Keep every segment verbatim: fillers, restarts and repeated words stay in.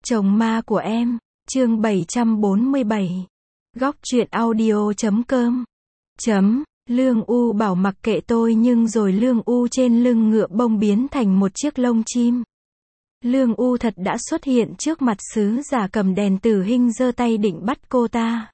Chồng ma của em, chương bảy trăm bốn mươi bảy. Góc truyện audio chấm com. Chấm, Lương U bảo mặc kệ tôi nhưng rồi Lương U trên lưng ngựa bông biến thành một chiếc lông chim. Lương U thật đã xuất hiện trước mặt sứ giả cầm đèn. Tử Hinh giơ tay định bắt cô ta.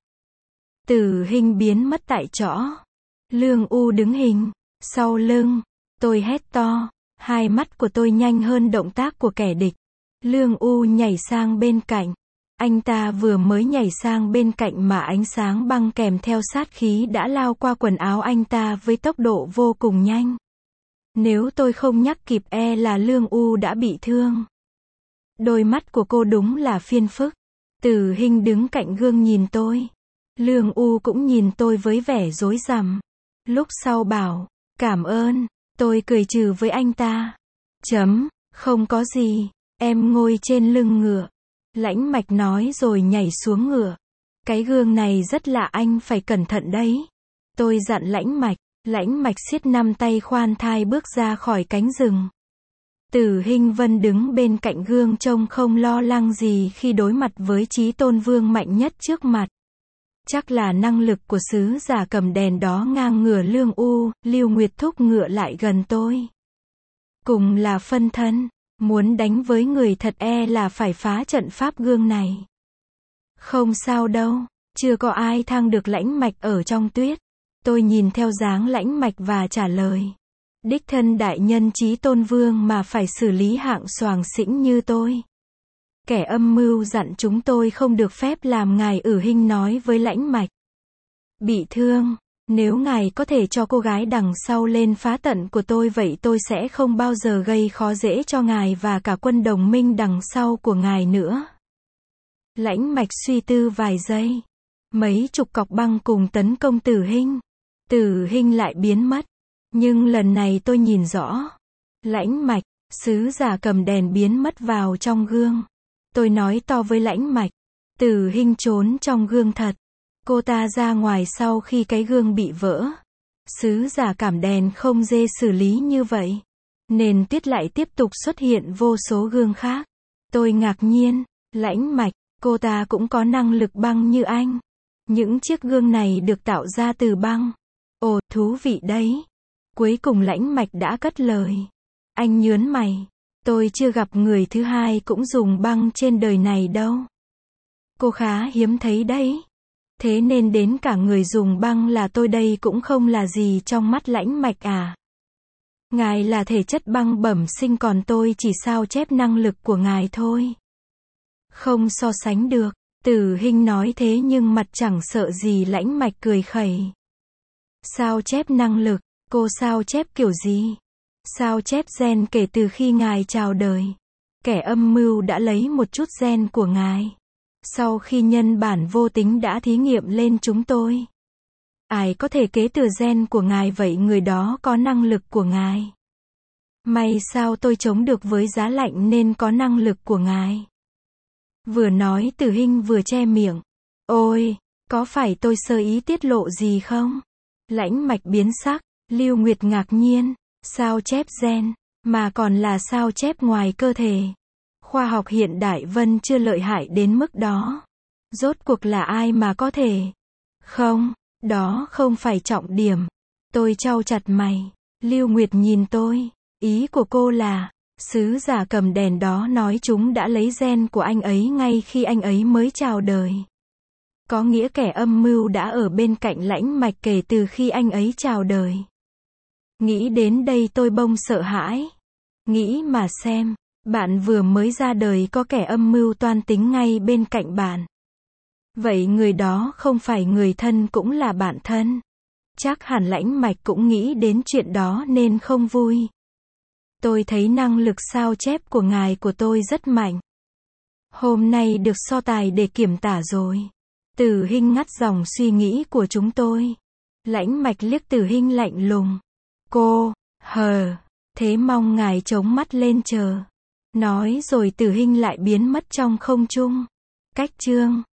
Tử Hinh biến mất tại chỗ. Lương U đứng hình, sau lưng. Tôi hét to, hai mắt của tôi nhanh hơn động tác của kẻ địch. Lương U nhảy sang bên cạnh. Anh ta vừa mới nhảy sang bên cạnh mà ánh sáng băng kèm theo sát khí đã lao qua quần áo anh ta với tốc độ vô cùng nhanh. Nếu tôi không nhắc kịp e là Lương U đã bị thương. Đôi mắt của cô đúng là phiền phức. Tử Hinh đứng cạnh gương nhìn tôi. Lương U cũng nhìn tôi với vẻ rối rắm. Lúc sau bảo, cảm ơn. Tôi cười trừ với anh ta. Chấm, không có gì. Em ngồi trên lưng ngựa. Lãnh Mạch nói rồi nhảy xuống ngựa. Cái gương này rất lạ, anh phải cẩn thận đấy. Tôi dặn Lãnh Mạch. Lãnh Mạch siết năm tay khoan thai bước ra khỏi cánh rừng. Tử Hinh Vân đứng bên cạnh gương trông không lo lắng gì khi đối mặt với Chí Tôn Vương mạnh nhất trước mặt. Chắc là năng lực của sứ giả cầm đèn đó ngang ngửa Lương U. Lưu Nguyệt thúc ngựa lại gần tôi. Cùng là phân thân. Muốn đánh với người thật e là phải phá trận pháp gương này. Không sao đâu, chưa có ai thang được Lãnh Mạch ở trong tuyết. Tôi nhìn theo dáng Lãnh Mạch và trả lời. Đích thân đại nhân Chí Tôn Vương mà phải xử lý hạng soàng xĩnh như tôi. Kẻ âm mưu dặn chúng tôi không được phép làm. Ngài Ử Hinh nói với Lãnh Mạch. Bị thương. Nếu ngài có thể cho cô gái đằng sau lên phá trận của tôi vậy tôi sẽ không bao giờ gây khó dễ cho ngài và cả quân đồng minh đằng sau của ngài nữa. Lãnh Mạch suy tư vài giây. Mấy chục cọc băng cùng tấn công Tử Hinh. Tử Hinh lại biến mất. Nhưng lần này tôi nhìn rõ. Lãnh Mạch, sứ giả cầm đèn biến mất vào trong gương. Tôi nói to với Lãnh Mạch. Tử Hinh trốn trong gương thật. Cô ta ra ngoài sau khi cái gương bị vỡ. Sứ giả cảm đèn không dễ xử lý như vậy. Nền tuyết lại tiếp tục xuất hiện vô số gương khác. Tôi ngạc nhiên. Lãnh Mạch, cô ta cũng có năng lực băng như anh. Những chiếc gương này được tạo ra từ băng. Ồ, thú vị đấy. Cuối cùng Lãnh Mạch đã cất lời. Anh nhớn mày. Tôi chưa gặp người thứ hai cũng dùng băng trên đời này đâu. Cô khá hiếm thấy đấy. Thế nên đến cả người dùng băng là tôi đây cũng không là gì trong mắt Lãnh Mạch à. Ngài là thể chất băng bẩm sinh còn tôi chỉ sao chép năng lực của ngài thôi. Không so sánh được. Tử Hinh nói thế nhưng mặt chẳng sợ gì. Lãnh Mạch cười khẩy. Sao chép năng lực, cô sao chép kiểu gì? Sao chép gen kể từ khi ngài chào đời. Kẻ âm mưu đã lấy một chút gen của ngài. Sau khi nhân bản vô tính đã thí nghiệm lên chúng tôi. Ai có thể kế thừa gen của ngài vậy người đó có năng lực của ngài. May sao tôi chống được với giá lạnh nên có năng lực của ngài. Vừa nói Tử Hinh vừa che miệng. Ôi, có phải tôi sơ ý tiết lộ gì không? Lãnh Mạch biến sắc. Lưu Nguyệt ngạc nhiên. Sao chép gen, mà còn là sao chép ngoài cơ thể. Khoa học hiện đại Vân chưa lợi hại đến mức đó. Rốt cuộc là ai mà có thể? Không, đó không phải trọng điểm. Tôi chau chặt mày. Lưu Nguyệt nhìn tôi. Ý của cô là, sứ giả cầm đèn đó nói chúng đã lấy gen của anh ấy ngay khi anh ấy mới chào đời. Có nghĩa kẻ âm mưu đã ở bên cạnh Lãnh Mạch kể từ khi anh ấy chào đời. Nghĩ đến đây tôi bông sợ hãi. Nghĩ mà xem. Bạn vừa mới ra đời có kẻ âm mưu toan tính ngay bên cạnh bạn. Vậy người đó không phải người thân cũng là bạn thân. Chắc hẳn Lãnh Mạch cũng nghĩ đến chuyện đó nên không vui. Tôi thấy năng lực sao chép của ngài của tôi rất mạnh. Hôm nay được so tài để kiểm tả rồi. Tử Hinh ngắt dòng suy nghĩ của chúng tôi. Lãnh Mạch liếc Tử Hinh lạnh lùng. Cô, hờ, thế mong ngài chống mắt lên chờ. Nói rồi Tử Hinh lại biến mất trong không trung. Cách chương